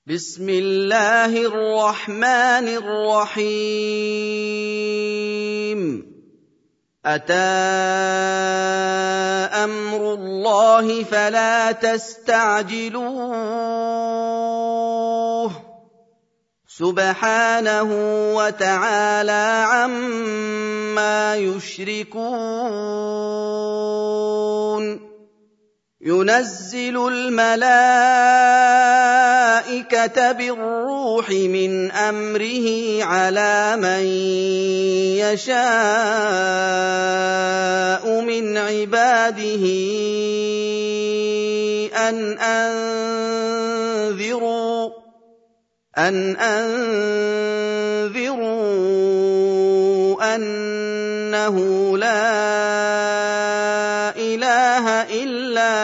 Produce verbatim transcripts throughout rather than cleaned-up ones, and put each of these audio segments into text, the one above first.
بسم الله الرحمن الرحيم أتى أمر الله فلا تستعجلوه سبحانه وتعالى عما يشركون ينزل الملائكة بالروح من أمره على من يشاء من عباده أن أنذروا أن أنذروا أنه لا إله إلا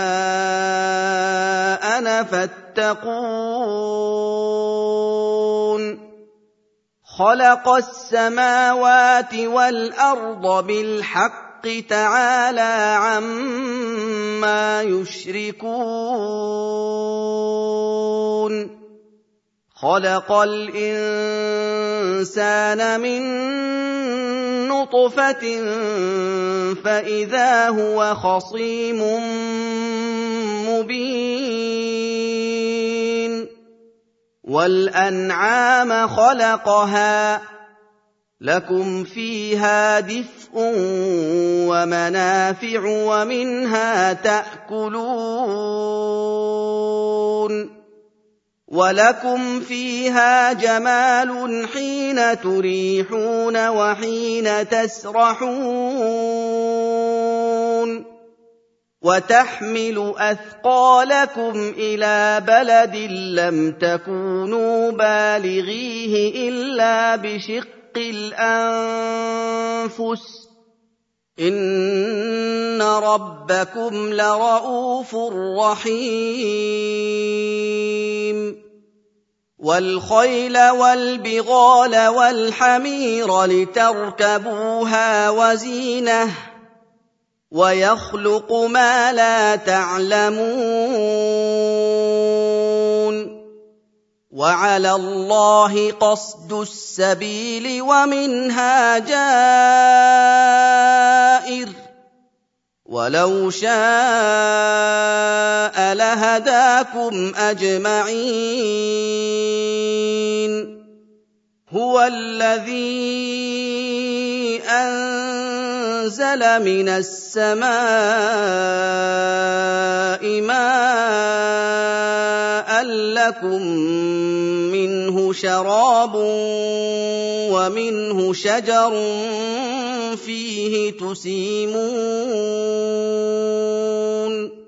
أنا فاتقون خلق السماوات والأرض بالحق تعالى عما يشركون خلق الإنسان من نطفة فإذا هو خصيم مبين والأنعام خلقها لكم فيها دفء ومنافع ومنها تأكلون وَلَكُمْ فِيهَا جَمَالٌ حِينَ تُرِيحُونَ وَحِينَ تَسْرَحُونَ وَتَحْمِلُ أَثْقَالَكُمْ إِلَىٰ بَلَدٍ لَّمْ تَكُونُوا بَالِغِيهِ إِلَّا بِشِقِّ الْأَنفُسِ ۚ إِنَّ رَبَّكُمْ لَرَءُوفٌ رَّحِيمٌ وَالْخَيْلَ وَالْبِغَالَ وَالْحَمِيرَ لِتَرْكَبُوهَا وَزِينَةً ۚ وَيَخْلُقُ مَا لَا تَعْلَمُونَ وَعَلَى اللَّهِ قَصْدُ السَّبِيلِ وَمِنْهَا جَائِرٌ ۚ وَلَوْ شَاءَ لَهَدَاكُمْ أَجْمَعِينَ هُوَ الَّذِي أَنزَلَ مِنَ السَّمَاءِ مَاءً لَّكُم مِّنْهُ شَرَابٌ وَمِنْهُ شَجَرٌ فِيهِ تُسِيمُونَ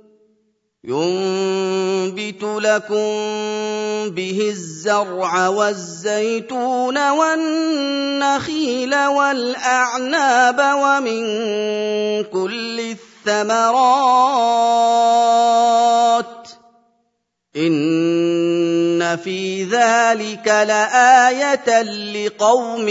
يُنبِتُ لَكُم بِهِ الزَّرْعَ وَالزَّيْتُونَ وَالنَّخِيلَ وَالْأَعْنَابَ وَمِن كُلِّ الثَّمَرَاتِ ۗ إِنَّ فِي ذَٰلِكَ لَآيَةً لِّقَوْمٍ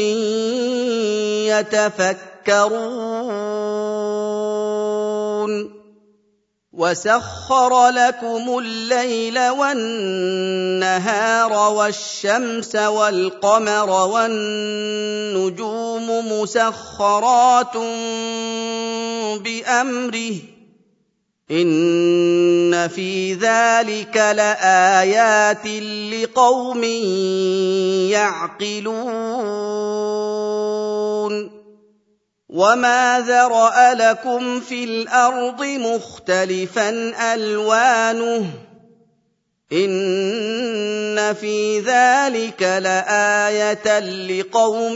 يَتَفَكَّرُونَ وَسَخَّرَ لَكُمُ اللَّيْلَ وَالنَّهَارَ وَالشَّمْسَ وَالْقَمَرَ وَالنُّجُومُ مُسَخَّرَاتٌ بِأَمْرِهِ ۗ إِنَّ فِي ذَٰلِكَ لَآيَاتٍ لِّقَوْمٍ يَعْقِلُونَ وَمَا ذَرَأَ لَكُمْ فِي الْأَرْضِ مُخْتَلِفًا أَلْوَانُهُ إِنَّ فِي ذَٰلِكَ لَآيَةً لِّقَوْمٍ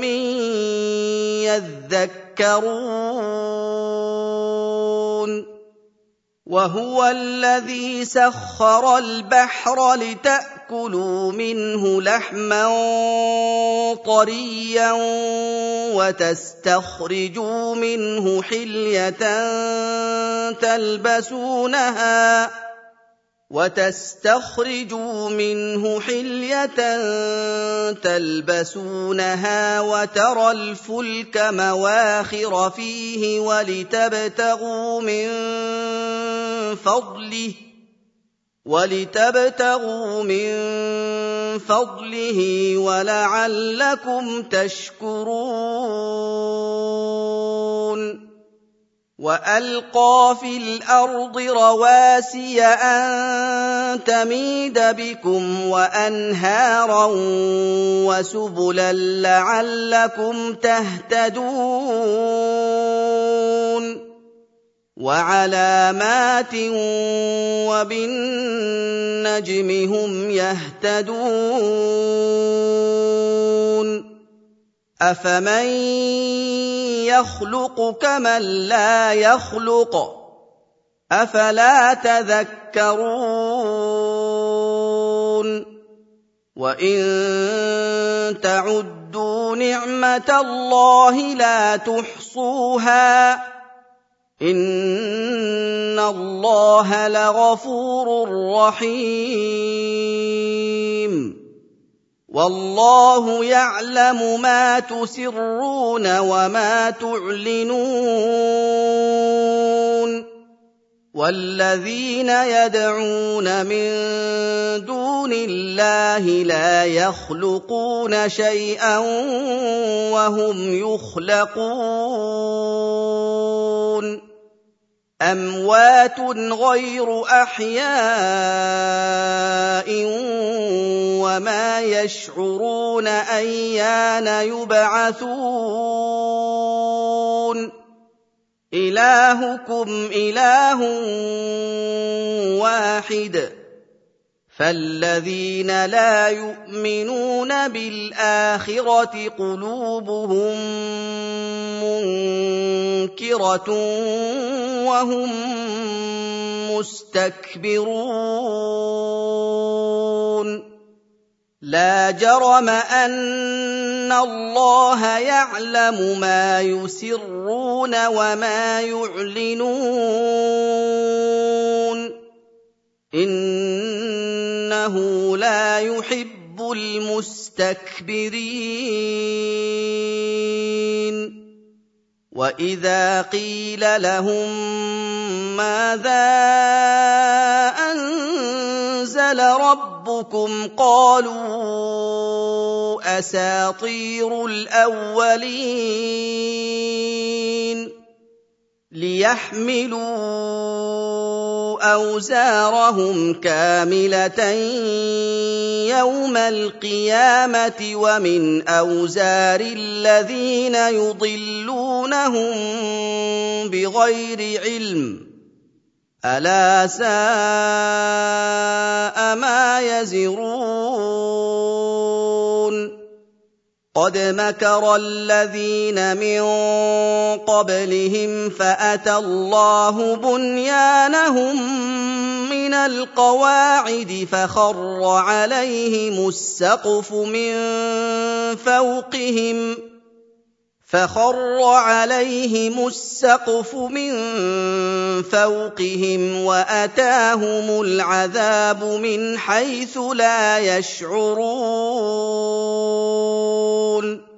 يَذَّكَّرُونَ وَهُوَ الَّذِي سَخَّرَ الْبَحْرَ لِتَأْكُلُوا مِنْهُ لَحْمًا طَرِيًّا وَتَسْتَخْرِجُوا مِنْهُ حِلْيَةً تَلْبَسُونَهَا وَتَسْتَخْرِجُوا مِنْهُ حِلْيَةً تَلْبَسُونَهَا وَتَرَى الْفُلْكَ مَوَاخِرَ فِيهِ وَلِتَبْتَغُوا مِن فَضْلِهِ وَلِتَبْتَغُوا مِن فَضْلِهِ وَلَعَلَّكُمْ تَشْكُرُونَ وَأَلْقَىٰ فِي الْأَرْضِ رَوَاسِيَ أَن تَمِيدَ بِكُمْ وَأَنْهَارًا وَسُبُلًا لَّعَلَّكُمْ تَهْتَدُونَ وَعَلَامَاتٍ وَبِالنَّجْمِ هُمْ يَهْتَدُونَ أَفَمَن يَخْلُقُ كَمَن لَّا يَخْلُقُ ۗ أَفَلَا تَذَكَّرُونَ وَإِن تَعُدُّوا نِعْمَةَ اللَّهِ لَا تُحْصُوهَا ۗ إِنَّ اللَّهَ لَغَفُورٌ رَّحِيمٌ وَاللَّهُ يَعْلَمُ مَا تُسِرُّونَ وَمَا تُعْلِنُونَ وَالَّذِينَ يَدْعُونَ مِن دُونِ اللَّهِ لَا يَخْلُقُونَ شَيْئًا وَهُمْ يُخْلَقُونَ أَمْوَاتٌ غَيْرُ أَحْيَاءٍ وَمَا يَشْعُرُونَ أَيَّانَ يُبْعَثُونَ إِلَٰهُكُمْ إِلَٰهٌ وَاحِدٌ فَالَّذِينَ لَا يُؤْمِنُونَ بِالْآخِرَةِ قُلُوبُهُم مُّنكِرَةٌ وَهُم مُّسْتَكْبِرُونَ لَا جَرَمَ أَنَّ اللَّهَ يَعْلَمُ مَا يُسِرُّونَ وَمَا يُعْلِنُونَ إِنَّهُ لَا يُحِبُّ الْمُسْتَكْبِرِينَ وَإِذَا قِيلَ لَهُم مَّاذَا أَنزَلَ رَبُّكُمْ قَالُوا أَسَاطِيرُ الْأَوَّلِينَ لِيَحْمِلُوا أَوْزَارَهُمْ كَامِلَةً يَوْمَ الْقِيَامَةِ وَمِنْ أَوْزَارِ الَّذِينَ يُضِلُّونَهُم بِغَيْرِ عِلْمٍ ۗ أَلَا سَاءَ مَا يَزِرُونَ قَدْ مَكَرَ الَّذِينَ مِن قَبْلِهِمْ فَأَتَى اللَّهُ بُنْيَانَهُم مِّنَ الْقَوَاعِدِ فَخَرَّ عَلَيْهِمُ السَّقْفُ مِن فَوْقِهِمْ فَخَرَّ عَلَيْهِمُ السَّقْفُ مِن فَوْقِهِمْ وَأَتَاهُمُ الْعَذَابُ مِنْ حَيْثُ لَا يَشْعُرُونَ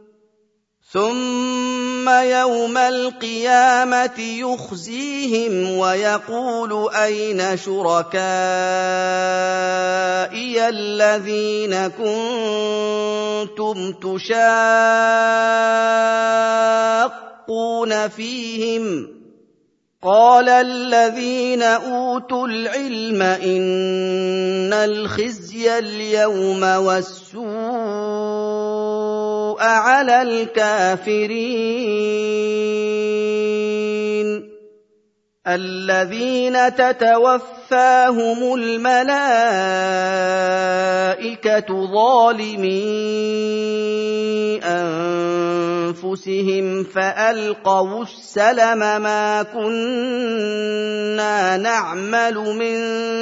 ثُمَّ يَوْمَ الْقِيَامَةِ يُخْزِيهِمْ وَيَقُولُ أَيْنَ شُرَكَائِيَ الَّذِينَ كُنتُمْ تُشَاقُّونَ فِيهِمْ ۚ قَالَ الَّذِينَ أُوتُوا الْعِلْمَ إِنَّ الْخِزْيَ الْيَوْمَ وَالسُّوءَ عَلَى الْكَافِرِينَ الَّذِينَ تَتَوَفَّاهُمُ الْمَلَائِكَةُ ظَالِمِي أَنفُسِهِمْ فَأَلْقَوُا السَّلَمَ مَا كُنَّا نَعْمَلُ مِن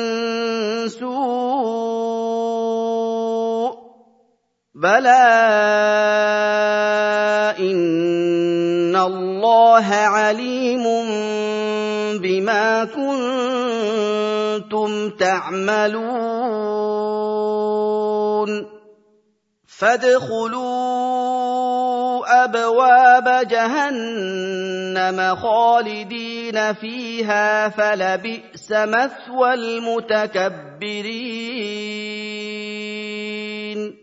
سُوءٍ بَلَىٰ إِنَّ اللَّهَ عَلِيمٌ بِمَا كُنتُمْ تَعْمَلُونَ فَادْخُلُوا أبواب جهنم خالدين فيها فلبئس مثوى المتكبرين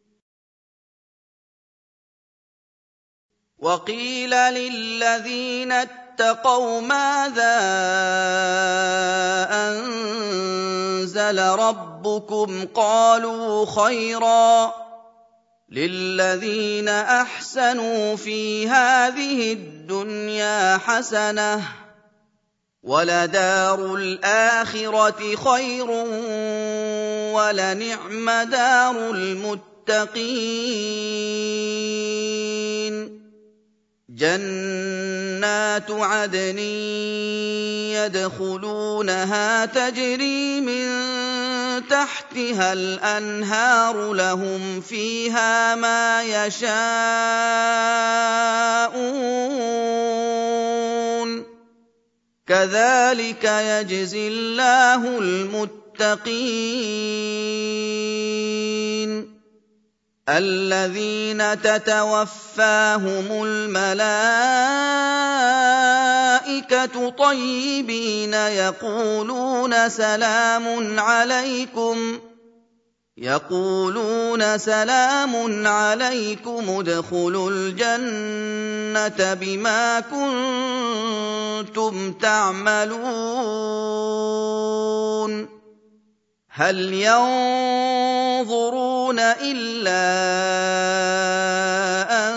وقيل للذين اتقوا ماذا أنزل ربكم قالوا خيرا للذين أحسنوا في هذه الدنيا حسنة ولدار الآخرة خير ولنعم دار المتقين جنات عدن يدخلونها تجري من تحتها الأنهار لهم فيها ما يشاءون كذلك يجزي الله المتقين الذين تتوفاهم الملائكة طيبين يقولون سلام عليكم يقولون سلام عليكم ادخلوا الجنة بما كنتم تعملون هل ينظرون إلا أن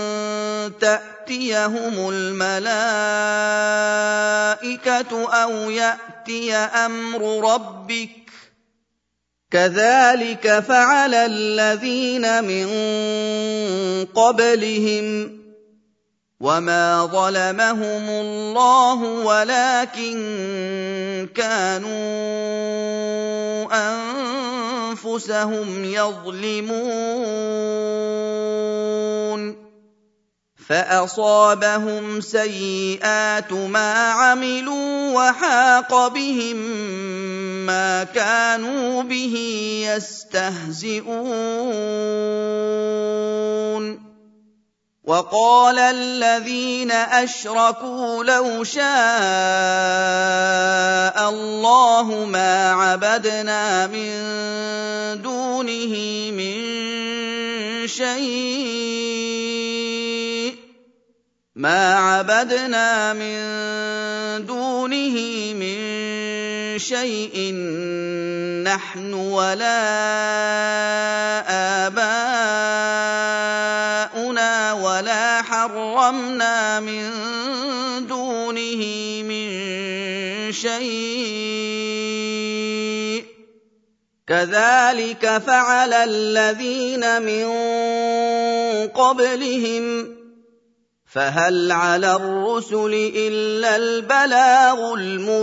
تأتيهم الملائكة أو يأتي أمر ربك كذلك فعل الذين من قبلهم وما ظلمهم الله ولكن كانوا أنفسهم يظلمون فأصابهم سيئات ما عملوا وحاق بهم ما كانوا به يستهزئون وقال الذين أشركوا لو شاء الله ما عبدنا من دونه من شيء ما عبدنا من دونه من شيء نحن ولا آباؤنا ولا حرمنا من دونه من شيء كذلك فعل الذين من قبلهم فهل على الرسل إلا البلاغ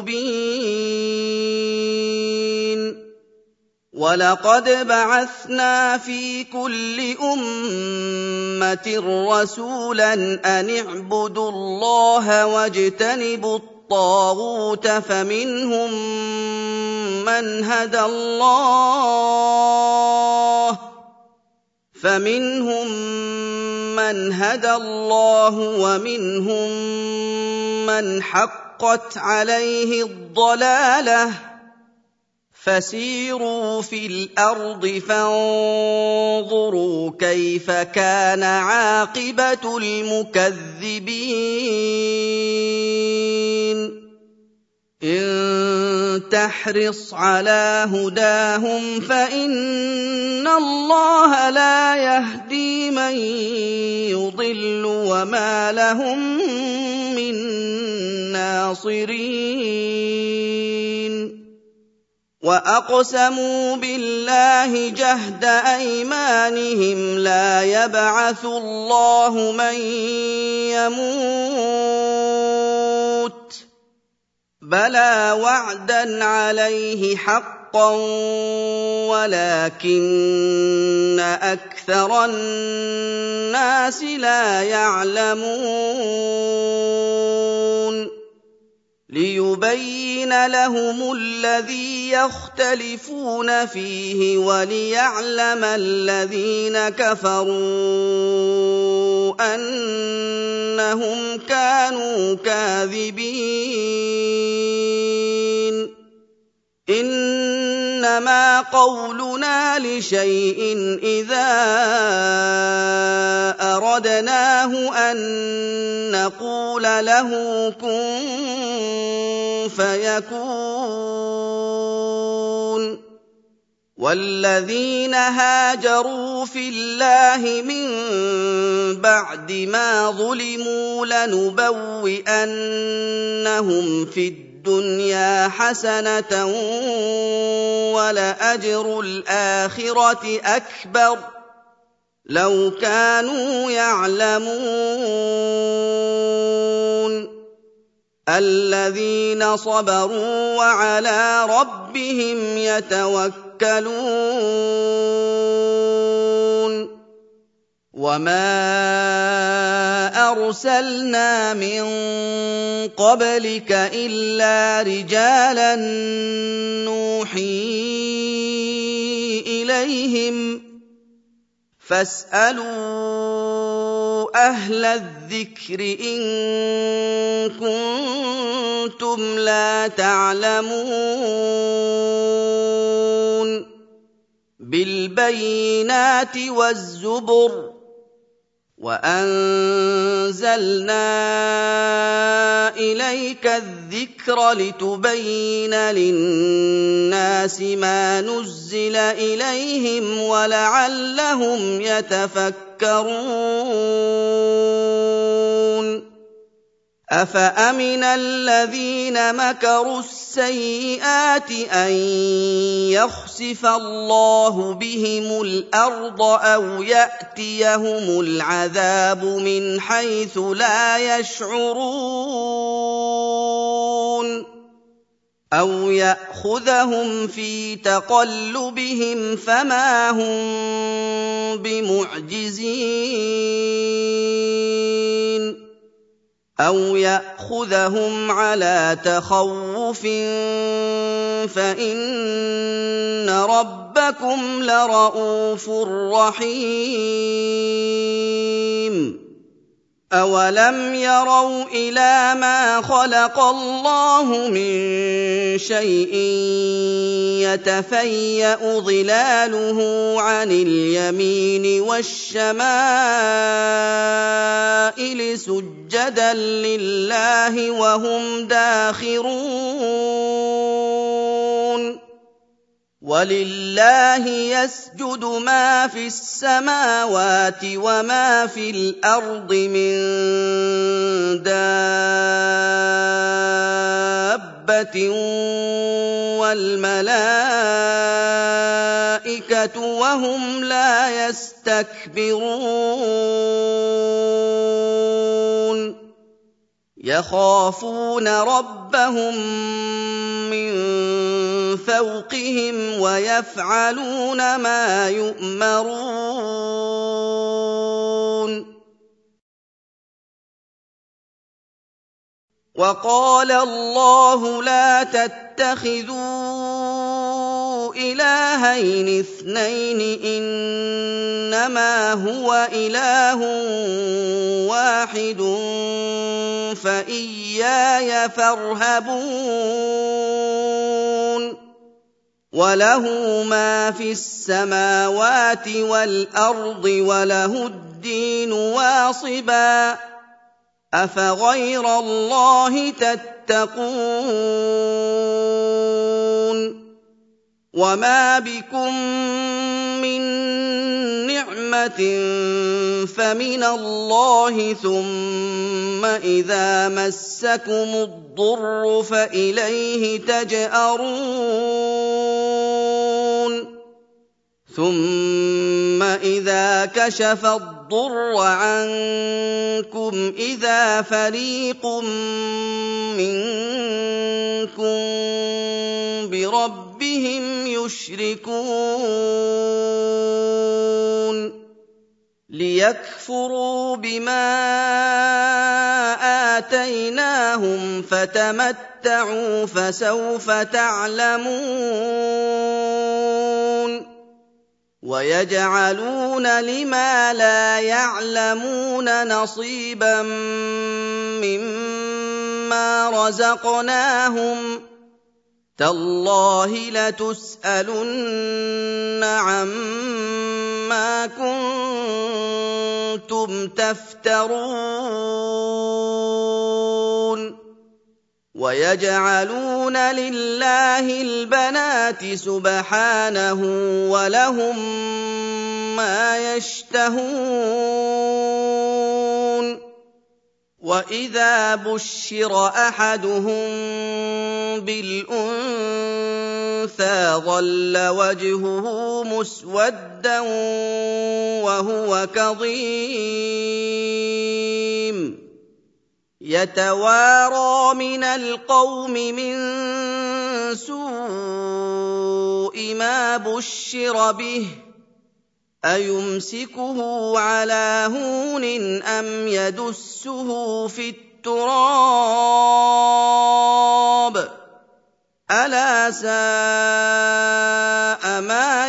المبين وَلَقَدْ بَعَثْنَا فِي كُلِّ أُمَّةٍ رَّسُولًا أَنِ اعْبُدُوا اللَّهَ وَاجْتَنِبُوا الطَّاغُوتَ فَمِنْهُم مَّنْ هَدَى اللَّهُ فَمِنْهُم مَّنْ هَدَى اللَّهُ وَمِنْهُم مَّنْ حَقَّتْ عَلَيْهِ الضَّلَالَةُ فَسِيرُوا فِي الْأَرْضِ فَانظُرُوا كَيْفَ كَانَ عَاقِبَةُ الْمُكَذِّبِينَ إِن تَحْرِصْ عَلَىٰ هُدَاهُمْ فَإِنَّ اللَّهَ لَا يَهْدِي مَن يُضِلُّ وَمَا لَهُم مِّن نَّاصِرِينَ وَأَقْسَمُوا بِاللَّهِ جَهْدَ أَيْمَانِهِمْ لَا يَبْعَثُ اللَّهُ مَن يَمُوتُ بَلَىٰ وَعْدًا عَلَيْهِ حَقًّا وَلَٰكِنَّ أَكْثَرَ النَّاسِ لَا يَعْلَمُونَ لِيُبَيِّنَ لَهُمُ الَّذِي يَخْتَلِفُونَ فِيهِ وَلِيَعْلَمَ الَّذِينَ كَفَرُوا أَنَّهُمْ كَانُوا كَاذِبِينَ إِنَّمَا قَوْلُنَا لِشَيْءٍ إِذَا أَرَدْنَاهُ أَن نَّقُولَ لَهُ كُن فَيَكُونُ وَالَّذِينَ هَاجَرُوا فِي اللَّهِ مِن بَعْدِ مَا ظُلِمُوا لَنُبَوِّئَنَّهُمْ فِي الدُّنْيَا حَسَنَةً وَلَأَجْرُ الْآخِرَةِ أَكْبَرُ لَوْ كَانُوا يَعْلَمُونَ الَّذِينَ صَبَرُوا وَعَلَىٰ رَبِّهِمْ يَتَوَكَّلُونَ وَمَا أَرْسَلْنَا مِن قَبْلِكَ إِلَّا رِجَالًا نُّوحِي إِلَيْهِمْ فَاسْأَلُوا أَهْلَ الذِّكْرِ إِن كُنتُمْ لَا تَعْلَمُونَ بِالْبَيِّنَاتِ وَالزُّبُرِ وَأَنزَلْنَا إِلَيْكَ الذِّكْرَ لِتُبَيِّنَ لِلنَّاسِ مَا نُزِّلَ إِلَيْهِمْ وَلَعَلَّهُمْ يَتَفَكَّرُونَ أَفَأَمِنَ الَّذِينَ مَكَرُوا السَّيِّئَاتِ أَن يَخْسِفَ اللَّهُ بِهِمُ الْأَرْضَ أَوْ يَأْتِيَهُمُ الْعَذَابُ مِنْ حَيْثُ لَا يَشْعُرُونَ أَوْ يَأْخُذَهُمْ فِي تَقَلُّبِهِمْ فَمَا هُم بِمُعْجِزِينَ أَوْ يَأْخُذَهُمْ عَلَىٰ تَخَوُّفٍ فَإِنَّ رَبَّكُمْ لَرَءُوفٌ رَّحِيمٌ أَوَلَمْ يَرَوْا إِلَىٰ مَا خَلَقَ اللَّهُ مِن شَيْءٍ يَتَفَيَّأُ ظِلَالُهُ عَنِ الْيَمِينِ وَالشَّمَائِلِ سُجَّدًا لِّلَّهِ وَهُمْ دَاخِرُونَ وَلِلَّهِ يَسْجُدُ مَا فِي السَّمَاوَاتِ وَمَا فِي الْأَرْضِ مِن دَابَّةٍ وَالْمَلَائِكَةُ وَهُمْ لَا يَسْتَكْبِرُونَ يَخَافُونَ رَبَّهُم مِّن فَوْقِهِمْ وَيَفْعَلُونَ مَا يُؤْمَرُونَ وَقَالَ اللَّهُ لَا تَتَّخِذُوا إِلَٰهَيْنِ اثْنَيْنِ إِنَّمَا هُوَ إِلَٰهٌ وَاحِدٌ فَإِيَّايَ فَارْهَبُونِ وَلَهُ مَا فِي السَّمَاوَاتِ وَالْأَرْضِ وَلَهُ الدِّينُ وَاصِبًا أَفَغَيْرَ اللَّهِ تَتَّقُونَ وَمَا بِكُم مِّن نِّعْمَةٍ فَمِنَ اللَّهِ ثُمَّ إِذَا مَسَّكُمُ الضُّرُّ فَإِلَيْهِ تَجْأَرُونَ ثُمَّ إِذَا كَشَفَ الضُّرَّ عَنكُمْ إِذَا فَرِيقٌ مِّنكُم بِرَبِّهِمْ يُشْرِكُونَ لِيَكْفُرُوا بِمَا آتَيْنَاهُمْ فَتَمَتَّعُوا تَمَتَّعُوا فَسَوْفَ تَعْلَمُونَ وَيَجْعَلُونَ لِمَا لَا يَعْلَمُونَ نَصِيبًا مِّمَّا رَزَقْنَاهُمْ ۗ تَاللَّهِ لَتُسْأَلُنَّ عَمَّا كُنتُمْ تَفْتَرُونَ وَيَجْعَلُونَ لِلَّهِ الْبَنَاتِ سُبْحَانَهُ وَلَهُم مَّا يَشْتَهُونَ وَإِذَا بُشِّرَ أَحَدُهُم بِالْأُنثَىٰ ظَلَّ وَجْهُهُ مُسْوَدًّا وَهُوَ كَظِيمٌ يَتَوَارَىٰ مِنَ الْقَوْمِ مِن سُوءِ مَا بُشِّرَ بِهِ أَيُمْسِكُهُ عَلَىٰ هُونٍ أَمْ يَدُسُّهُ فِي التُّرَابِ أَلَا سَاءَ مَا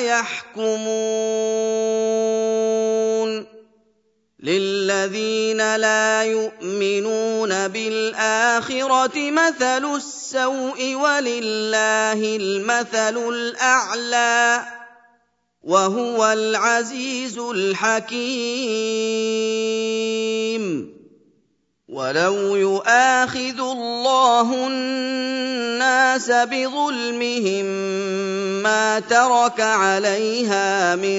يَحْكُمُونَ لِلَّذِينَ لَا يُؤْمِنُونَ بِالْآخِرَةِ مَثَلُ السَّوْءِ وَلِلَّهِ الْمَثَلُ الْأَعْلَىٰ وَهُوَ الْعَزِيزُ الْحَكِيمُ وَلَوْ يُؤَاخِذُ اللَّهُ النَّاسَ بِظُلْمِهِم مَّا تَرَكَ عَلَيْهَا مِن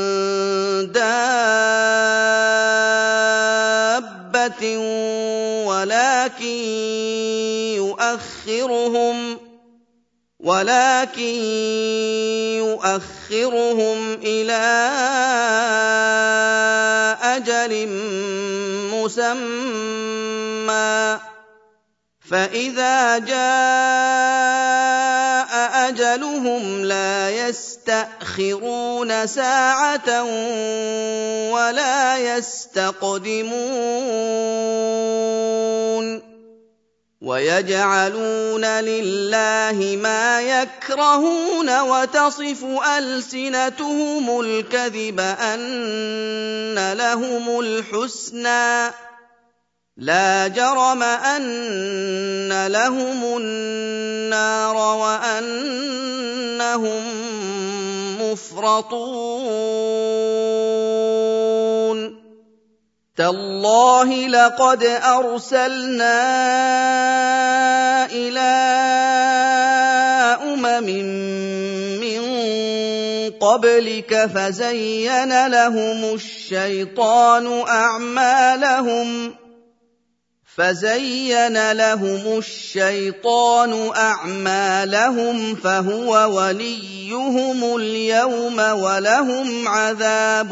دَابَّةٍ وَلَٰكِن يُؤَخِّرُهُمْ ولكن يؤخرهم إلى أجل مسمى فإذا جاء أجلهم لا يستأخرون ساعة ولا يستقدمون وَيَجْعَلُونَ لِلَّهِ مَا يَكْرَهُونَ وَتَصِفُ أَلْسِنَتُهُمُ الْكَذِبَ أَنَّ لَهُمُ الْحُسْنَىٰ ۖ لَا جَرَمَ أَنَّ لَهُمُ النَّارَ وَأَنَّهُم مُّفْرَطُونَ تَاللَّهِ لَقَدْ أَرْسَلْنَا إِلَىٰ أُمَمٍ مِّن قَبْلِكَ فَزَيَّنَ لَهُمُ الشَّيْطَانُ أَعْمَالَهُمْ فَزَيَّنَ لَهُمُ الشَّيْطَانُ أَعْمَالَهُمْ فَهُوَ وَلِيُّهُمُ الْيَوْمَ وَلَهُمْ عَذَابٌ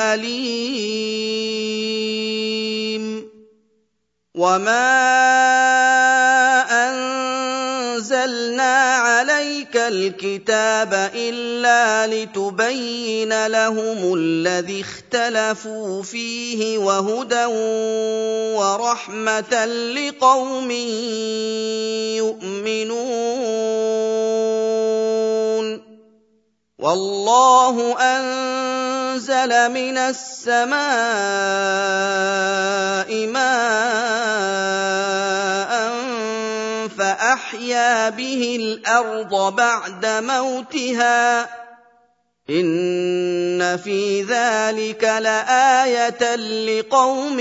أَلِيمٌ وَمَا أَنزَلْنَا عَلَيْكَ الْكِتَابَ إِلَّا لِتُبَيِّنَ لَهُمُ الَّذِي اخْتَلَفُوا فِيهِ وَهُدًى وَرَحْمَةً لِّقَوْمٍ يُؤْمِنُونَ وَاللَّهُ أَنزَلَ مِنَ السَّمَاءِ مَاءً فَأَحْيَا بِهِ الْأَرْضَ بَعْدَ مَوْتِهَا ۚ إِنَّ فِي ذَٰلِكَ لَآيَةً لِّقَوْمٍ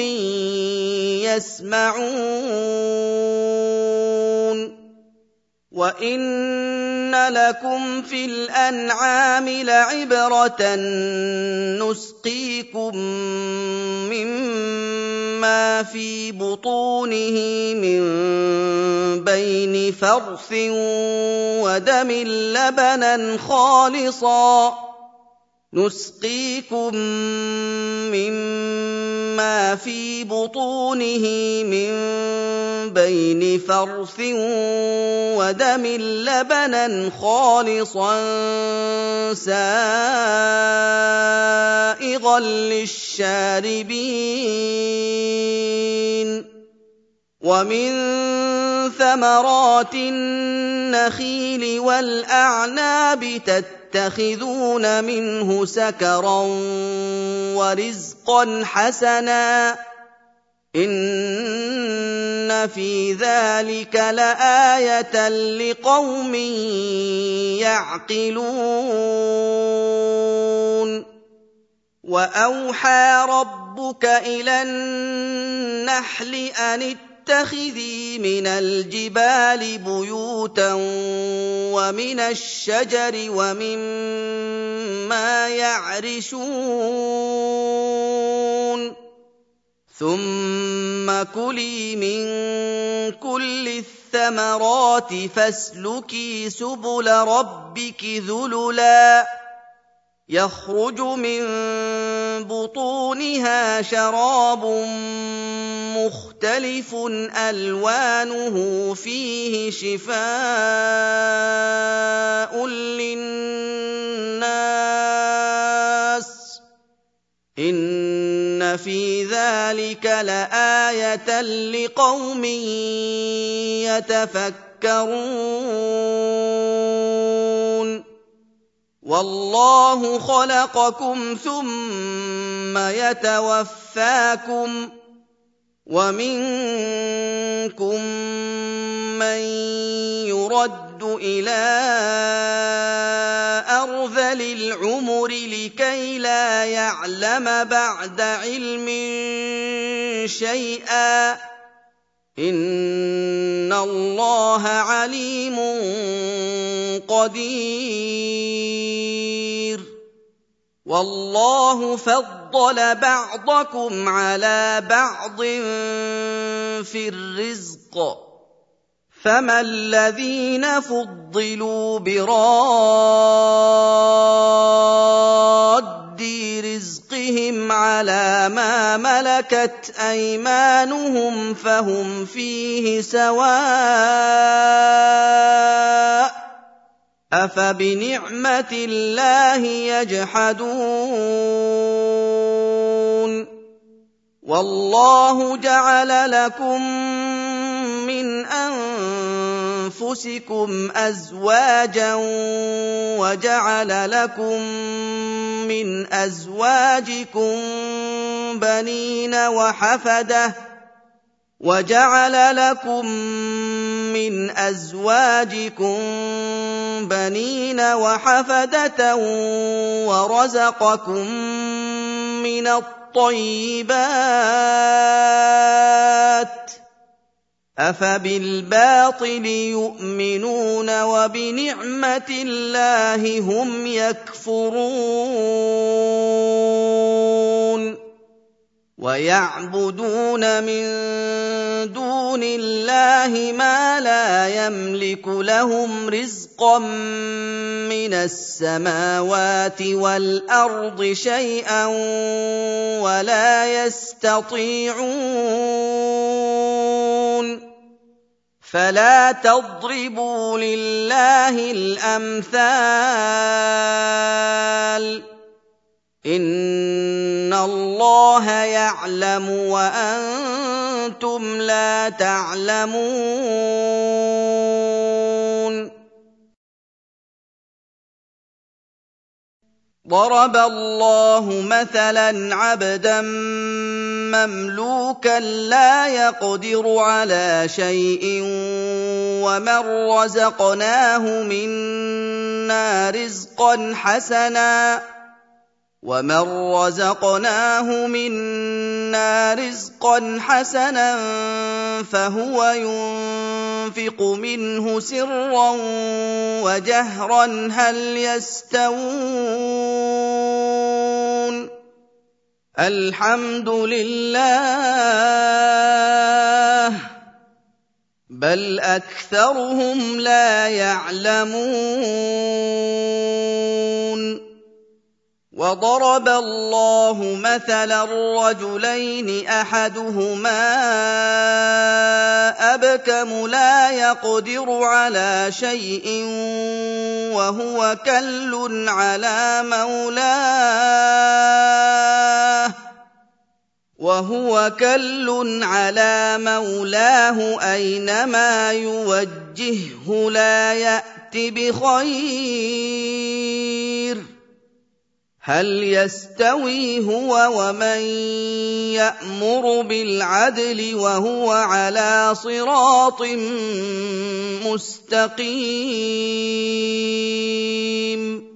يَسْمَعُونَ وَإِنَّ لَكُمْ فِي الْأَنْعَامِ لَعِبْرَةً نُّسْقِيكُم مِّمَّا فِي بُطُونِهِ مِن بَيْنِ فَرْثٍ وَدَمٍ لَّبَنًا خَالِصًا نُسْقِيكُم مِّمَّا فِي بُطُونِهِ مِن بَيْنِ فَرْثٍ وَدَمٍ لَّبَنًا خَالِصًا سَائِغًا لِّلشَّارِبِينَ وَمِن ثَمَرَاتِ النَّخِيلِ وَالْأَعْنَابِ تَتَّخِذُونَ مِنْهُ سَكَرًا وَرِزْقًا حَسَنًا ۗ إِنَّ فِي ذَٰلِكَ لَآيَةً لِّقَوْمٍ يَعْقِلُونَ. وَأَوْحَىٰ رَبُّكَ إِلَى النَّحْلِ أَنِ اتَّخِذِي مِنَ الْجِبَالِ بُيُوتًا وَمِنَ الشَّجَرِ وَمِمَّا يَعْرِشُونَ ثُمَّ كُلِي مِن كُلِّ الثَّمَرَاتِ فَاسْلُكِي سُبُلَ رَبِّكِ ذُلُلًا يَخْرُجُ مِن بُطُونِهَا شَرَابٌ مُّخْتَلِفٌ أَلْوَانُهُ فِيهِ شِفَاءٌ لِّلنَّاسِ ۗ إِنَّ فِي ذَٰلِكَ لَآيَةً لِّقَوْمٍ يَتَفَكَّرُونَ. وَاللَّهُ خَلَقَكُمْ ثُمَّ يَتَوَفَّاكُمْ ۖ وَمِنكُم مَّن يُرَدُّ إِلَىٰ أَرْذَلِ الْعُمُرِ لِكَيْ لَا يَعْلَمَ بَعْدَ عِلْمٍ شَيْئًا ۚ إِنَّ اللَّهَ عَلِيمٌ قَدِيرٌ. وَاللَّهُ فَضَّلَ بَعْضَكُمْ عَلَىٰ بَعْضٍ فِي الرِّزْقِ ۚ فَمَا الَّذِينَ فُضِّلُوا بِرَادِّي رِزْقِهِمْ عَلَىٰ مَا مَلَكَتْ أَيْمَانُهُمْ فَهُمْ فِيهِ سَوَاءٌ ۚ أَفَبِنِعْمَةِ اللَّهِ يَجْحَدُونَ. وَاللَّهُ جَعَلَ لَكُم مِّنْ أَنفُسِكُمْ أَزْوَاجًا وَجَعَلَ لَكُم مِّنْ أَزْوَاجِكُم بَنِينَ وَحَفَدَةً وَجَعَلَ لَكُم مِّنْ أَزْوَاجِكُم بَنِينَ وَحَفَدَةً وَرَزَقَكُم مِّنَ الطَّيِّبَاتِ ۚ أَفَبِالْبَاطِلِ يُؤْمِنُونَ وَبِنِعْمَةِ اللَّهِ هُمْ يَكْفُرُونَ. وَيَعْبُدُونَ مِن دُونِ اللَّهِ مَا لَا يَمْلِكُ لَهُمْ رِزْقًا مِّنَ السَّمَاوَاتِ وَالْأَرْضِ شَيْئًا وَلَا يَسْتَطِيعُونَ. فَلَا تَضْرِبُوا لِلَّهِ الْأَمْثَالَ ۚ إِنَّ اللَّهَ يَعْلَمُ وَأَنتُمْ لَا تَعْلَمُونَ. ضَرَبَ اللَّهُ مَثَلًا عَبْدًا مَّمْلُوكًا لَّا يَقْدِرُ عَلَىٰ شَيْءٍ وَمَن رَّزَقْنَاهُ مِنَّا رِزْقًا حَسَنًا وَمَن رَّزَقْنَاهُ مِنَّا رِزْقًا حَسَنًا فَهُوَ يُنفِقُ مِنْهُ سِرًّا وَجَهْرًا هَلْ يَسْتَوُونَ ۚ الْحَمْدُ لِلَّهِ ۚ بَلْ أَكْثَرُهُمْ لَا يَعْلَمُونَ. وَضَرَبَ اللَّهُ مَثَلًا رَّجُلَيْنِ أَحَدُهُمَا أَبْكَمُ لَا يَقْدِرُ عَلَىٰ شَيْءٍ وَهُوَ كَلٌّ عَلَىٰ مَوْلَاهُ وهو كل على مولاه أينما يوجهه لا يأت بخير هل يستوي هو ومن يأمر بالعدل وهو على صراط مستقيم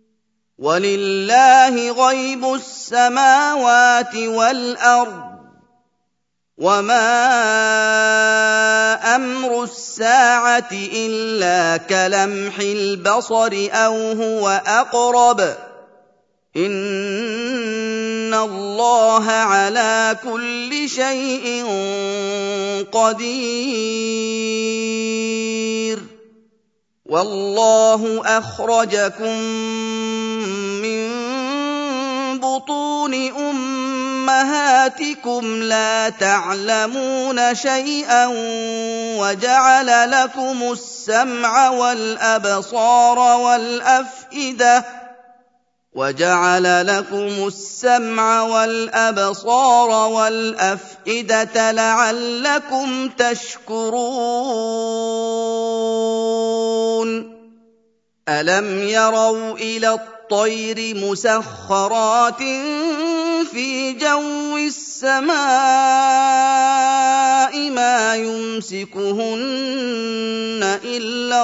ولله غيب السماوات والأرض وما أمر الساعة إلا كلمح البصر أو هو أقرب إن الله على كل شيء قدير والله أخرجكم من بطون أمهاتكم لا تعلمون شيئا وجعل لكم السمع والأبصار والأفئدة وجعل لكم السمع والأبصار والأفئدة لعلكم تشكرون ألم يروا إلى الطير مسخرات في جو السماء ما يمسكهن إلا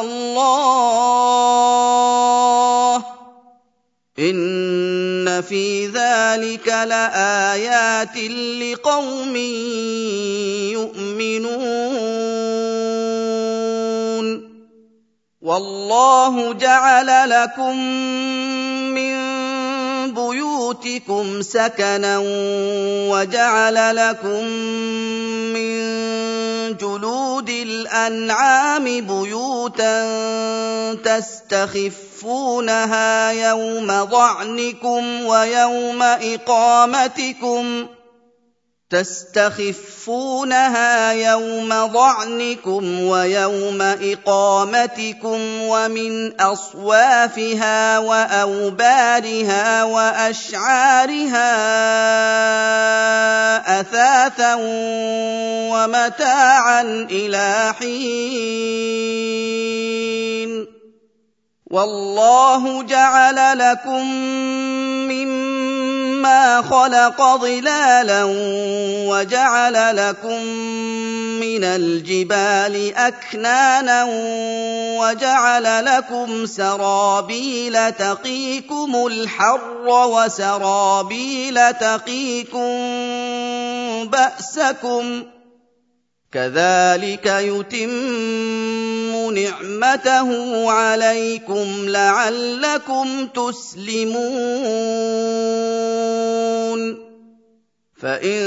الله إن في ذلك لآيات لقوم يؤمنون والله جعل لكم من بيوتكم سكنا وجعل لكم من جلود الأنعام بيوتا تستخفونها يوم ضعنكم ويوم إقامتكم تستخفونها يوم ضعنكم ويوم إقامتكم ومن أصوافها وأوبارها وأشعارها أثاثا ومتاعا إلى حين والله جعل لكم مما خلق ظلالا وجعل لكم من الجبال أكنانا وجعل لكم سرابيل تقيكم الحر وسرابيل تقيكم بأسكم كذلك يتم نعمته عليكم لعلكم تسلمون فإن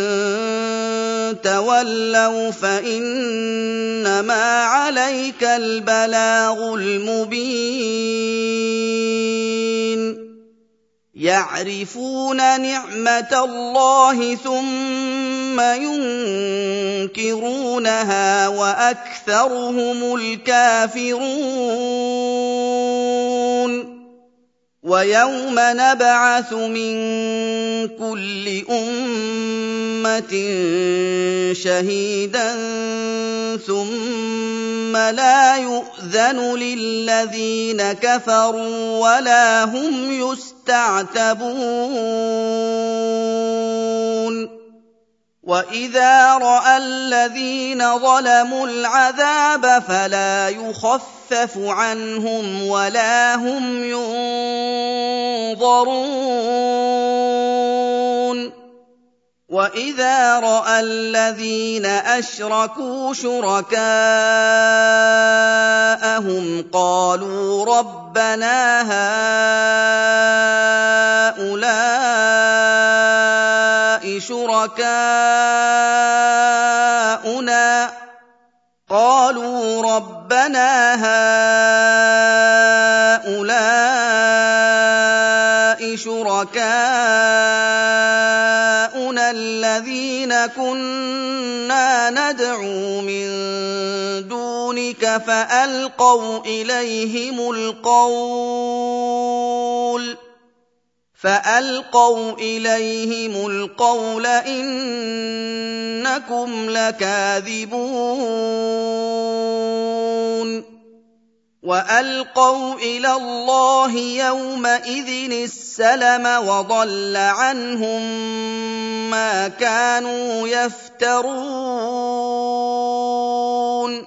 تولوا فإنما عليك البلاغ المبين يعرفون نعمة الله ثم ينكرونها وأكثرهم الكافرون ويوم نبعث من كل أمة شهيدا ثم لا يؤذن للذين كفروا ولا هم يستعتبون وإذا رأى الذين ظلموا العذاب فلا يخفف عنهم ولا هم ينظرون وإذا رأى الذين أشركوا شركاءهم قالوا ربنا هؤلاء شركاؤنا قالوا ربنا هؤلاء شركاؤنا الذين كنا ندعو من دونك فألقوا إليهم القول فألقوا إليهم القول إنكم لكاذبون وألقوا إلى الله يومئذ السلم وضل عنهم ما كانوا يفترون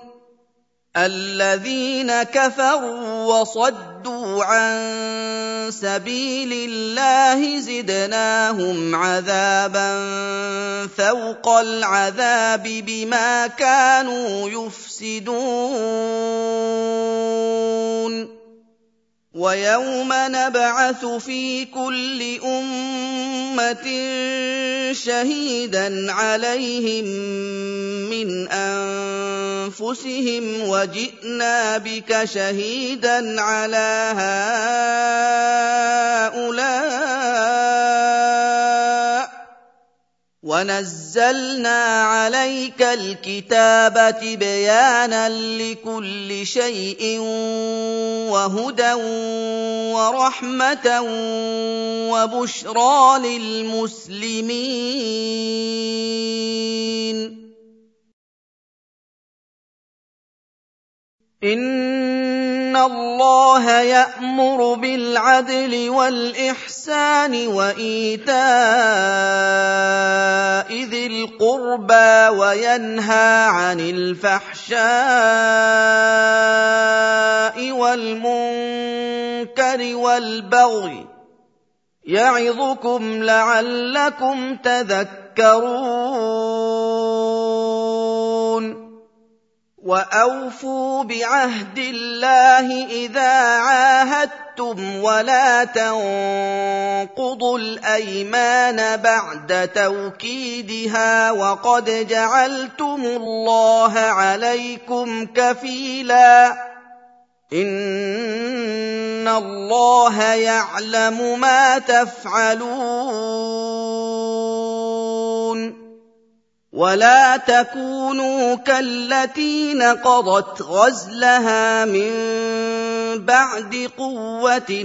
الذين كفروا وصدوا عن سبيل الله زدناهم عذابا فوق العذاب بما كانوا يفسدون ويوم نبعث في كل أمة شهيدا عليهم من أنفسهم وجئنا بك شهيدا على هؤلاء ونزلنا عليك الكتاب تبيانا لكل شيء وهدى ورحمة وبشرى للمسلمين إن الله يأمر بالعدل والإحسان وإيتاء ذي القربى وينهى عن الفحشاء والمنكر والبغي يعظكم لعلكم تذكرون وأوفوا بعهد الله إذا عاهدتم ولا تنقضوا الأيمان بعد توكيدها وقد جعلتم الله عليكم كفيلا إن الله يعلم ما تفعلون ولا تكونوا كالتي نقضت غزلها من بعد قوة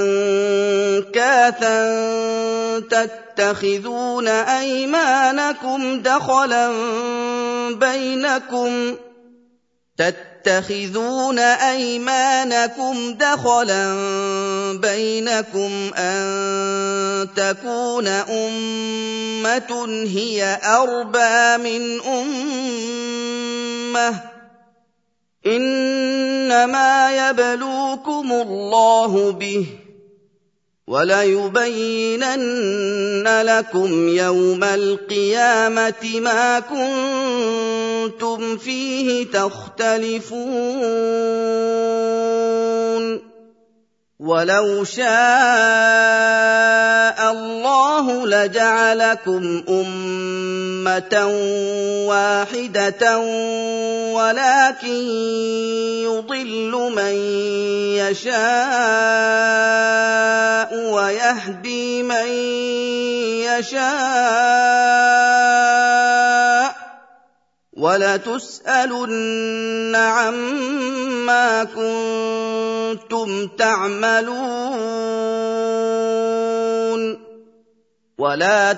أنكاثا تتخذون أيمانكم دخلا بينكم تتخذون أيمانكم دخلا بينكم أن تكون أمة هي أربى من أمة إنما يبلوكم الله به وَلَيُبَيِّنَنَّ لَكُمْ يَوْمَ الْقِيَامَةِ مَا كُنتُمْ فِيهِ تَخْتَلِفُونَ وَلَوْ شَاءَ اللَّهُ لَجَعَلَكُمْ أُمَّةً وَاحِدَةً وَلَكِن يُضِلُّ مَن يَشَاءُ وَيَهْدِي مَن يَشَاءُ وَلَتُسْأَلُنَّ عَمَّا كُنتُمْ تَعْمَلُونَ وَلَا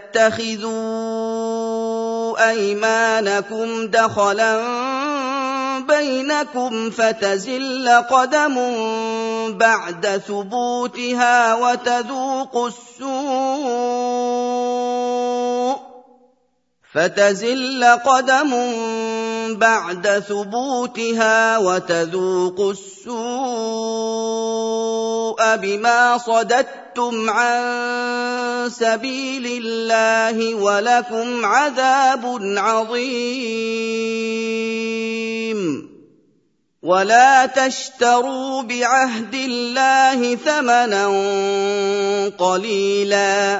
تَتَّخِذُوا أَيْمَانَكُمْ دَخَلًا بَيْنَكُمْ فَتَزِلَّ قَدَمٌ بَعْدَ ثُبُوتِهَا وَتَذُوقُوا السُّوءَ فتزل قدم بعد ثبوتها وتذوقوا السوء بما صددتم عن سبيل الله ولكم عذاب عظيم ولا تشتروا بعهد الله ثمنا قليلا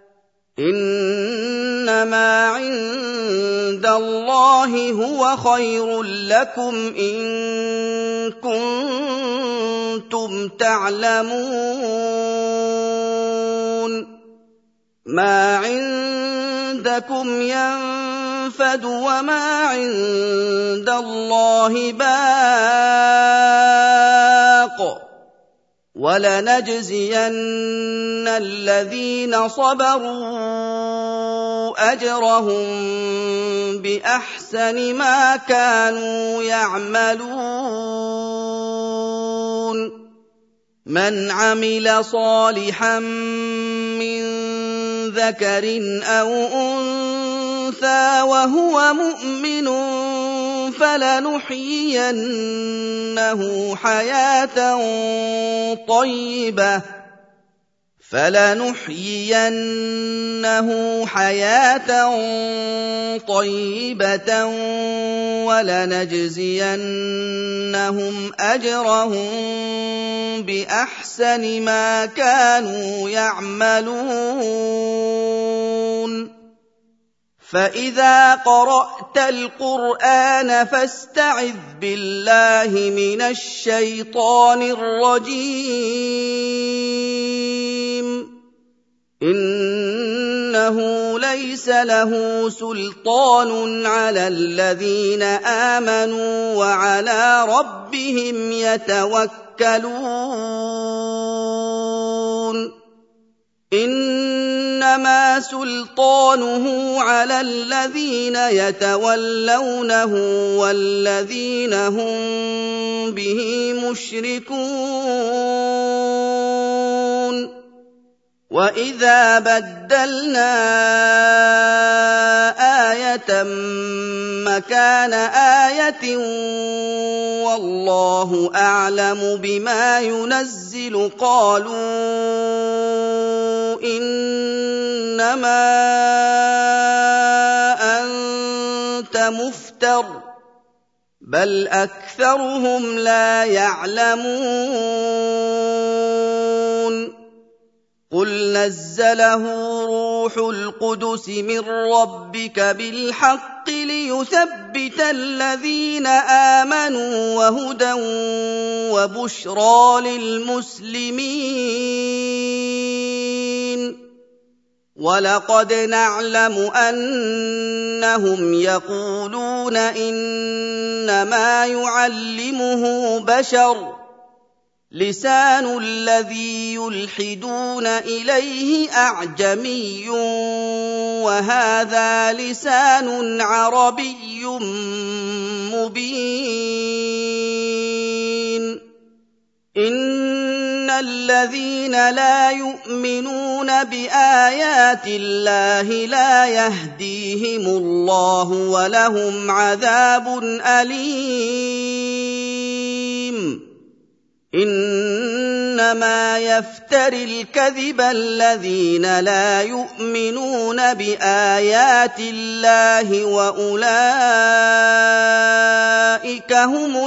إنما عند الله هو خير لكم إن كنتم تعلمون ما عندكم ينفد وما عند الله باق وَلَنَجْزِيَنَّ الَّذِينَ صَبَرُوا أَجْرَهُم بِأَحْسَنِ مَا كَانُوا يَعْمَلُونَ مَنْ عَمِلَ صَالِحًا مِّن ذَكَرٍ أَوْ أُنثَىٰ وَهُوَ مُؤْمِنٌ فَلَنُحْيِيَنَّهُ حَيَاةً طَيِّبَةً فَلَنُحْيِيَنَّهُ حَيَاةً طَيِّبَةً وَلَنَجْزِيَنَّهُمْ أَجْرَهُم بِأَحْسَنِ مَا كَانُوا يَعْمَلُونَ فَإِذَا قَرَأْتَ الْقُرْآنَ فَاسْتَعِذْ بِاللَّهِ مِنَ الشَّيْطَانِ الرَّجِيمِ إِنَّهُ لَيْسَ لَهُ سُلْطَانٌ عَلَى الَّذِينَ آمَنُوا وَعَلَىٰ رَبِّهِمْ يَتَوَكَّلُونَ إِنَّمَا سُلْطَانُهُ عَلَى الَّذِينَ يَتَوَلَّوْنَهُ وَالَّذِينَ هُم بِهِ مُشْرِكُونَ وَإِذَا بَدَّلْنَا آيَةً مَّكَانَ آيَةٍ وَاللَّهُ أَعْلَمُ بِمَا يُنَزِّلُ قَالُوا إِنَّمَا أَنتَ مُفْتَرٍ بَلْ أَكْثَرُهُمْ لَا يَعْلَمُونَ قُلْ نَزَّلَهُ رُوحُ الْقُدُسِ مِن رَّبِّكَ بِالْحَقِّ لِيُثَبِّتَ الَّذِينَ آمَنُوا وَهُدًى وَبُشْرَىٰ لِلْمُسْلِمِينَ وَلَقَدْ نَعْلَمُ أَنَّهُمْ يَقُولُونَ إِنَّمَا يُعَلِّمُهُ بَشَرٌ لِّسَانُ الَّذِي يُلْحِدُونَ إِلَيْهِ أَعْجَمِيٌّ وَهَٰذَا لِسَانٌ عَرَبِيٌّ مُّبِينٌ إِنَّ الَّذِينَ لَا يُؤْمِنُونَ بِآيَاتِ اللَّهِ لَا يَهْدِيهِمُ اللَّهُ وَلَهُمْ عَذَابٌ أَلِيمٌ إِنَّمَا يَفْتَرِي الْكَذِبَ الَّذِينَ لَا يُؤْمِنُونَ بِآيَاتِ اللَّهِ وَأُولَٰئِكَ هُمُ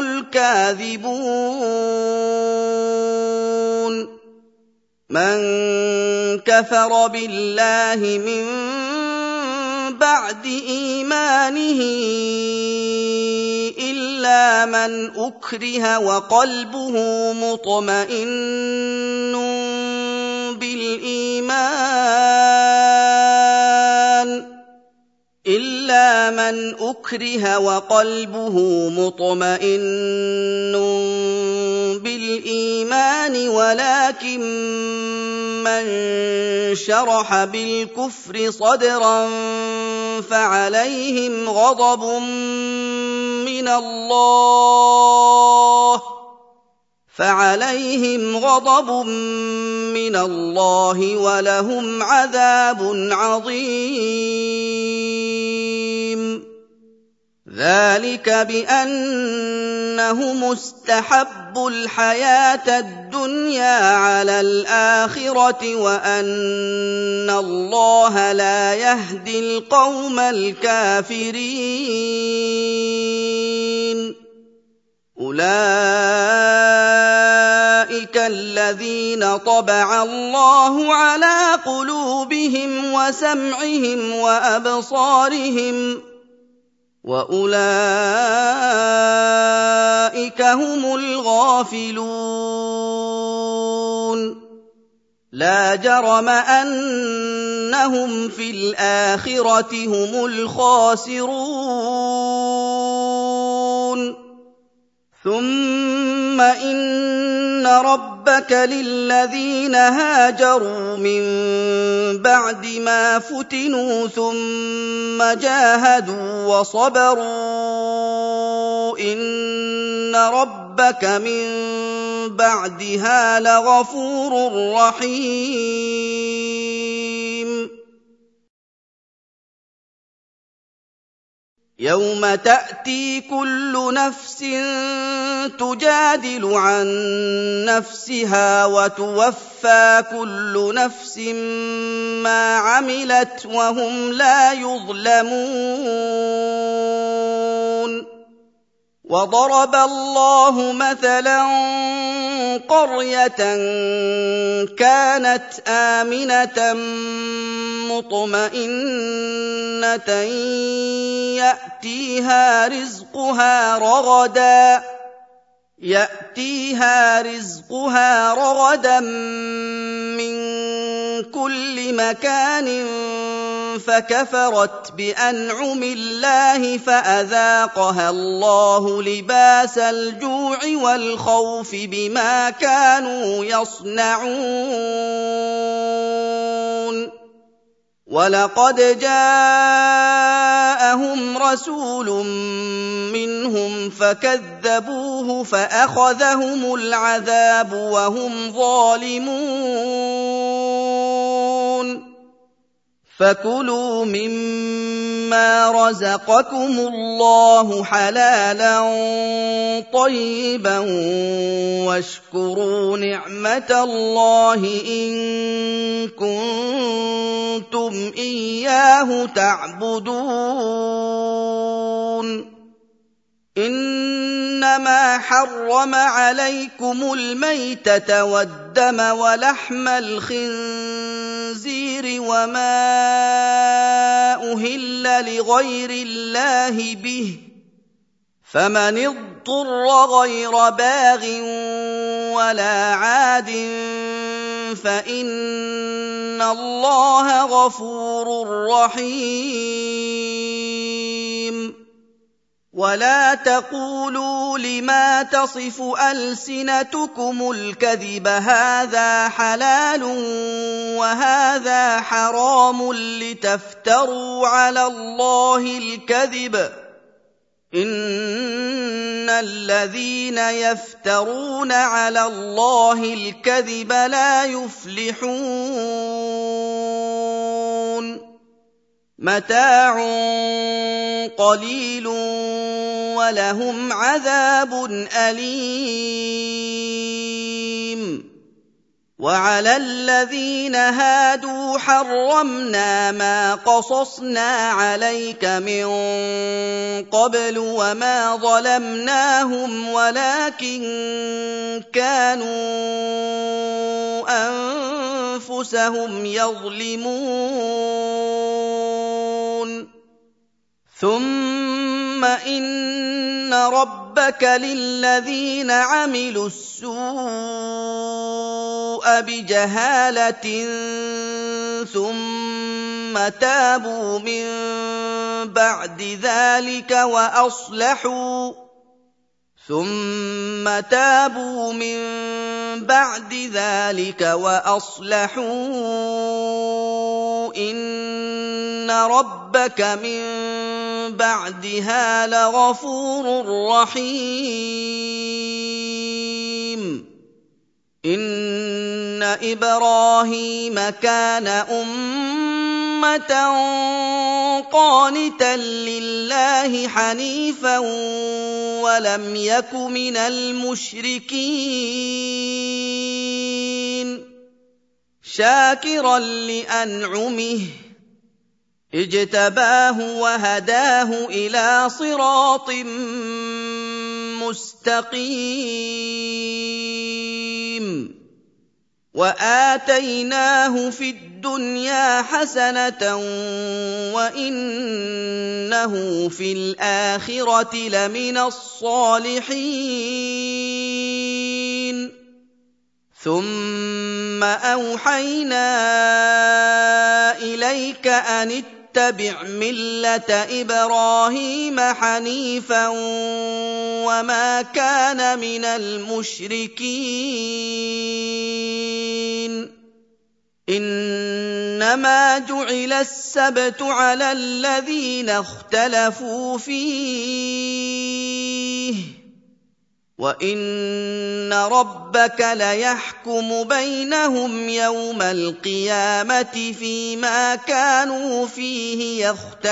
الْكَاذِبُونَ مَن كَفَرَ بِاللَّهِ مِن بَعْدِ إِيمَانِهِ إِلَّا مَنْ أُكْرِهَ وَقَلْبُهُ مُطْمَئِنٌّ بِالْإِيمَانِ إِلَّا مَنْ أُكْرِهَ وَقَلْبُهُ مُطْمَئِنٌّ بِالْإِيمَانِ وَلَٰكِن مَّن شَرَحَ بِالْكُفْرِ صَدْرًا فَعَلَيْهِمْ غَضَبٌ مِّنَ اللَّهِ فَعَلَيْهِمْ غَضَبٌ مِّنَ اللَّهِ وَلَهُمْ عَذَابٌ عَظِيمٌ ذَٰلِكَ بِأَنَّهُمُ اسْتَحَبُّوا الْحَيَاةَ الدُّنْيَا عَلَى الْآخِرَةِ وَأَنَّ اللَّهَ لَا يَهْدِي الْقَوْمَ الْكَافِرِينَ أُولَٰئِكَ الَّذِينَ طَبَعَ اللَّهُ عَلَىٰ قُلُوبِهِمْ وَسَمْعِهِمْ وَأَبْصَارِهِمْ وَأُولَٰئِكَ هُمُ الْغَافِلُونَ لَا جَرَمَ أَنَّهُمْ فِي الْآخِرَةِ هُمُ الْخَاسِرُونَ ثُمَّ إِنَّ رَبَّكَ لِلَّذِينَ هَاجَرُوا مِن بَعْدِ مَا فُتِنُوا ثُمَّ جَاهَدُوا وَصَبَرُوا إِنَّ رَبَّكَ مِن بَعْدِهَا لَغَفُورٌ رَّحِيمٌ يَوْمَ تَأْتِي كُلُّ نَفْسٍ تُجَادِلُ عَن نَّفْسِهَا وَتُوَفَّىٰ كُلُّ نَفْسٍ مَّا عَمِلَتْ وَهُمْ لَا يُظْلَمُونَ وَضَرَبَ اللَّهُ مَثَلًا قَرْيَةً كَانَتْ آمِنَةً مُّطْمَئِنَّةً يَأْتِيهَا رِزْقُهَا رَغَدًا يَأْتِيهَا رِزْقُهَا رَغَدًا مِّن كُلِّ مَكَانٍ فَكَفَرَتْ بِأَنْعُمِ اللَّهِ فَأَذَاقَهَا اللَّهُ لِبَاسَ الْجُوعِ وَالْخَوْفِ بِمَا كَانُوا يَصْنَعُونَ وَلَقَدْ جَاءَهُمْ رَسُولٌ مِّنْهُمْ فَكَذَّبُوهُ فَأَخَذَهُمُ الْعَذَابُ وَهُمْ ظَالِمُونَ فَكُلُوا مِمَّا رَزَقَكُمُ اللَّهُ حَلَالًا طَيِّبًا وَاشْكُرُوا نِعْمَةَ اللَّهِ إِن كُنتُمْ إِيَّاهُ تَعْبُدُونَ إِنَّمَا حَرَّمَ عَلَيْكُمُ الْمَيْتَةَ وَالدَّمَ وَلَحْمَ الْخِنزِيرِ وَمَا أُهِلَّ لِغَيْرِ اللَّهِ بِهِ ۖ فَمَنِ اضْطُرَّ غَيْرَ بَاغٍ وَلَا عَادٍ فَإِنَّ اللَّهَ غَفُورٌ رَّحِيمٌ وَلَا تَقُولُوا لِمَا تَصِفُ أَلْسِنَتُكُمُ الْكَذِبَ هَٰذَا حَلَالٌ وَهَٰذَا حَرَامٌ لِّتَفْتَرُوا عَلَى اللَّهِ الْكَذِبَ ۚ إِنَّ الَّذِينَ يَفْتَرُونَ عَلَى اللَّهِ الْكَذِبَ لَا يُفْلِحُونَ مَتَاعٌ قَلِيلٌ وَلَهُمْ عَذَابٌ أَلِيمٌ وَعَلَى الَّذِينَ هَادُوا حَرَّمْنَا مَا قَصَصْنَا عَلَيْكَ مِن قَبْلُ وَمَا ظَلَمْنَاهُمْ وَلَٰكِن كَانُوا أَنفُسَهُمْ يَظْلِمُونَ ثُمَّ إِنَّ رَبَّكَ لِلَّذِينَ عَمِلُوا السُّوءَ بِجَهَالَةٍ ثُمَّ تَابُوا مِن بَعْدِ ذَلِكَ وَأَصْلَحُوا ثُمَّ تَابُوا مِن بَعْدِ ذَلِكَ وَأَصْلَحُوا إِنَّ رَبَّكَ مِن بَعْدِهَا لَغَفُورٌ رَّحِيمٌ إِنَّ إِبْرَاهِيمَ كَانَ أُمَّةً قَانِتًا لِّلَّهِ حَنِيفًا وَلَمْ يَكُ مِنَ الْمُشْرِكِينَ شَاكِرًا لِّأَنْعُمِهِ اجْتَبَاهُ وَهَدَاهُ إِلَىٰ صِرَاطٍ مُّسْتَقِيمٍ وَآتَيْنَاهُ فِي الدُّنْيَا حَسَنَةً وَإِنَّهُ فِي الْآخِرَةِ لَمِنَ الصَّالِحِينَ ثُمَّ أَوْحَيْنَا إِلَيْكَ أَنِ اتَّبِعْ مِلَّةَ إِبْرَاهِيمَ حَنِيفًا وَمَا كَانَ مِنَ الْمُشْرِكِينَ إِنَّمَا جُعِلَ السَّبْتُ عَلَى الَّذِينَ اخْتَلَفُوا فِيهِ وَإِنَّ رَبَّكَ لَيَحْكُمُ بَيْنَهُمْ يَوْمَ الْقِيَامَةِ فِيمَا كَانُوا فِيهِ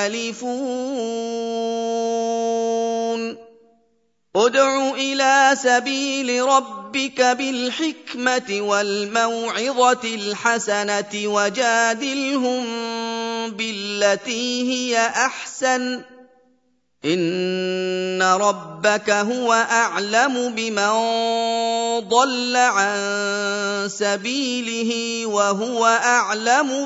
يَخْتَلِفُونَ ادْعُ إِلَىٰ سَبِيلِ رَبِّكَ بِالْحِكْمَةِ وَالْمَوْعِظَةِ الْحَسَنَةِ وَجَادِلْهُم بِالَّتِي هِيَ أَحْسَنُ ۚ إِنَّ رَبَّكَ هُوَ أَعْلَمُ بِمَن ضَلَّ عَن سَبِيلِهِ وَهُوَ أَعْلَمُ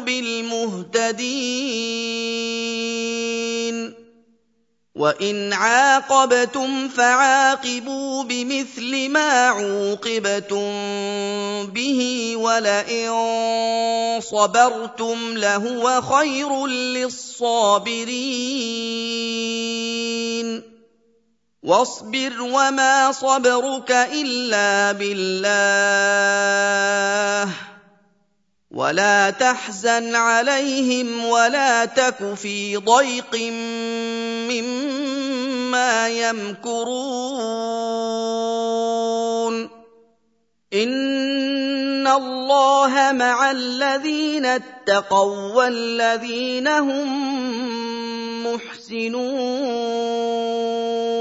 بِالْمُهْتَدِينَ وَإِنْ عَاقَبْتُمْ فَعَاقِبُوا بِمِثْلِ مَا عُوقِبْتُم بِهِ وَلَئِن صَبَرْتُمْ لَهُوَ خَيْرٌ لِّلصَّابِرِينَ وَاصْبِرْ وَمَا صَبْرُكَ إِلَّا بِاللَّهِ وَلَا تَحْزَنْ عَلَيْهِمْ وَلَا تَكُ فِي ضَيْقٍ مِّمَّا يَمْكُرُونَ إِنَّ اللَّهَ مَعَ الَّذِينَ اتَّقَوا وَّالَّذِينَ هُم مُّحْسِنُونَ